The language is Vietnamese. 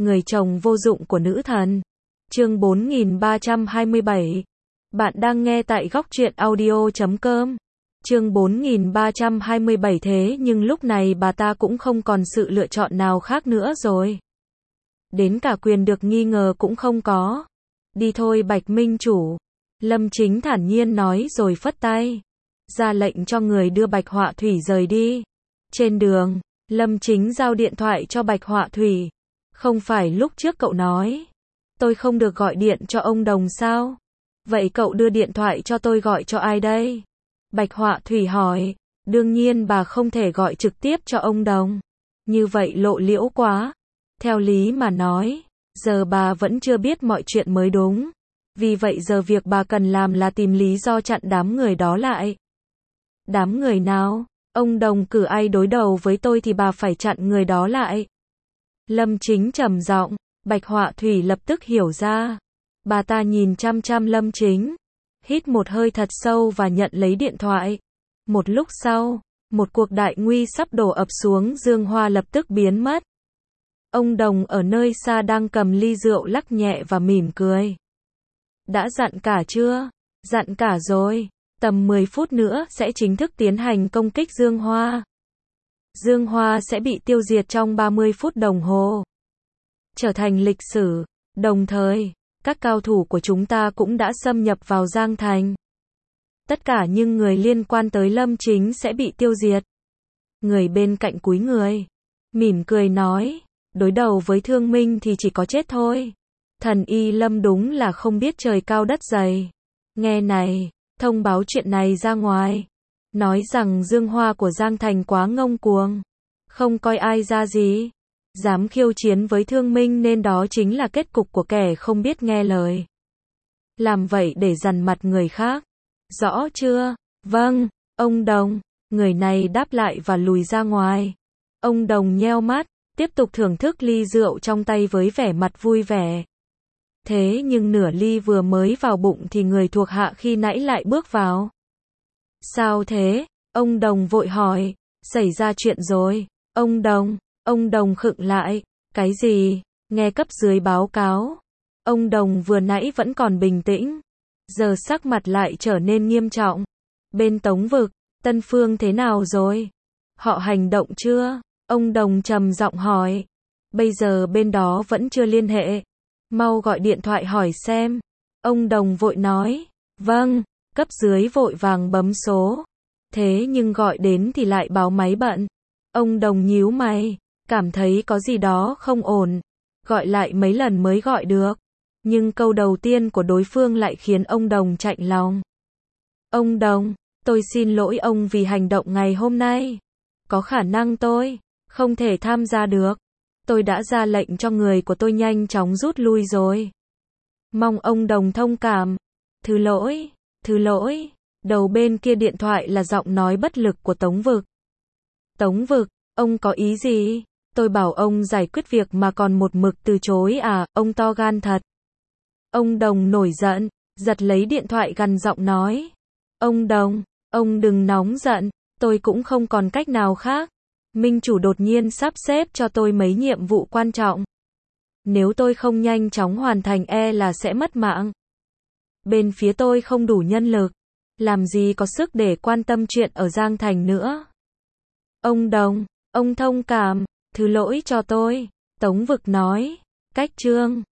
người chồng vô dụng của nữ thần. Chương 4327. Bạn đang nghe tại góc truyện audio.com. Chương 4327. Thế nhưng lúc này bà ta cũng không còn sự lựa chọn nào khác nữa rồi. Đến cả quyền được nghi ngờ cũng không có. Đi thôi Bạch Minh Chủ. Lâm Chính thản nhiên nói rồi phất tay. Ra lệnh cho người đưa Bạch Họa Thủy rời đi. Trên đường, Lâm Chính giao điện thoại cho Bạch Họa Thủy. Không phải lúc trước cậu nói tôi không được gọi điện cho ông Đồng sao? Vậy cậu đưa điện thoại cho tôi gọi cho ai đây? Bạch Họa Thủy hỏi. Đương nhiên bà không thể gọi trực tiếp cho ông Đồng. Như vậy lộ liễu quá. Theo lý mà nói, giờ bà vẫn chưa biết mọi chuyện mới đúng. Vì vậy giờ việc bà cần làm là tìm lý do chặn đám người đó lại. Đám người nào? Ông Đồng cử ai đối đầu với tôi thì bà phải chặn người đó lại. Lâm Chính trầm giọng. Bạch Họa Thủy lập tức hiểu ra. Bà ta nhìn chăm chăm Lâm Chính, hít một hơi thật sâu và nhận lấy điện thoại. Một lúc sau, một cuộc đại nguy sắp đổ ập xuống. Dương Hoa lập tức biến mất. Ông Đồng ở nơi xa đang cầm ly rượu lắc nhẹ và mỉm cười. Đã dặn cả chưa? Dặn cả rồi. Tầm 10 phút nữa sẽ chính thức tiến hành công kích Dương Hoa. Dương Hoa sẽ bị tiêu diệt trong 30 phút đồng hồ. Trở thành lịch sử. Đồng thời, các cao thủ của chúng ta cũng đã xâm nhập vào Giang Thành. Tất cả những người liên quan tới Lâm Chính sẽ bị tiêu diệt. Người bên cạnh cúi người, mỉm cười nói, đối đầu với Thương Minh thì chỉ có chết thôi. Thần y Lâm đúng là không biết trời cao đất dày. Nghe này, thông báo chuyện này ra ngoài. Nói rằng Dương Hoa của Giang Thành quá ngông cuồng. Không coi ai ra gì. Dám khiêu chiến với Thương Minh nên đó chính là kết cục của kẻ không biết nghe lời. Làm vậy để dằn mặt người khác. Rõ chưa? Vâng, ông Đồng. Người này đáp lại và lùi ra ngoài. Ông Đồng nheo mắt, tiếp tục thưởng thức ly rượu trong tay với vẻ mặt vui vẻ. Thế nhưng nửa ly vừa mới vào bụng thì người thuộc hạ khi nãy lại bước vào. Sao thế? Ông Đồng vội hỏi. Xảy ra chuyện rồi. Ông Đồng khựng lại. Cái gì? Nghe cấp dưới báo cáo. Ông Đồng vừa nãy vẫn còn bình tĩnh. Giờ sắc mặt lại trở nên nghiêm trọng. Bên Tống Vực, Tân Phương thế nào rồi? Họ hành động chưa? Ông Đồng trầm giọng hỏi. Bây giờ bên đó vẫn chưa liên hệ. Mau gọi điện thoại hỏi xem. Ông Đồng vội nói. Vâng, cấp dưới vội vàng bấm số. Thế nhưng gọi đến thì lại báo máy bận. Ông Đồng nhíu mày, cảm thấy có gì đó không ổn. Gọi lại mấy lần mới gọi được. Nhưng câu đầu tiên của đối phương lại khiến ông Đồng chạnh lòng. Ông Đồng, tôi xin lỗi ông vì hành động ngày hôm nay. Có khả năng tôi không thể tham gia được. Tôi đã ra lệnh cho người của tôi nhanh chóng rút lui rồi. Mong ông Đồng thông cảm. Thứ lỗi. Đầu bên kia điện thoại là giọng nói bất lực của Tống Vực. Tống Vực, ông có ý gì? Tôi bảo ông giải quyết việc mà còn một mực từ chối à, ông to gan thật. Ông Đồng nổi giận, giật lấy điện thoại gằn giọng nói. Ông Đồng, ông đừng nóng giận, tôi cũng không còn cách nào khác. Minh Chủ đột nhiên sắp xếp cho tôi mấy nhiệm vụ quan trọng. Nếu tôi không nhanh chóng hoàn thành là sẽ mất mạng. Bên phía tôi không đủ nhân lực. Làm gì có sức để quan tâm chuyện ở Giang Thành nữa. Ông Đồng, ông thông cảm, thứ lỗi cho tôi. Tống Vực nói. Cách chương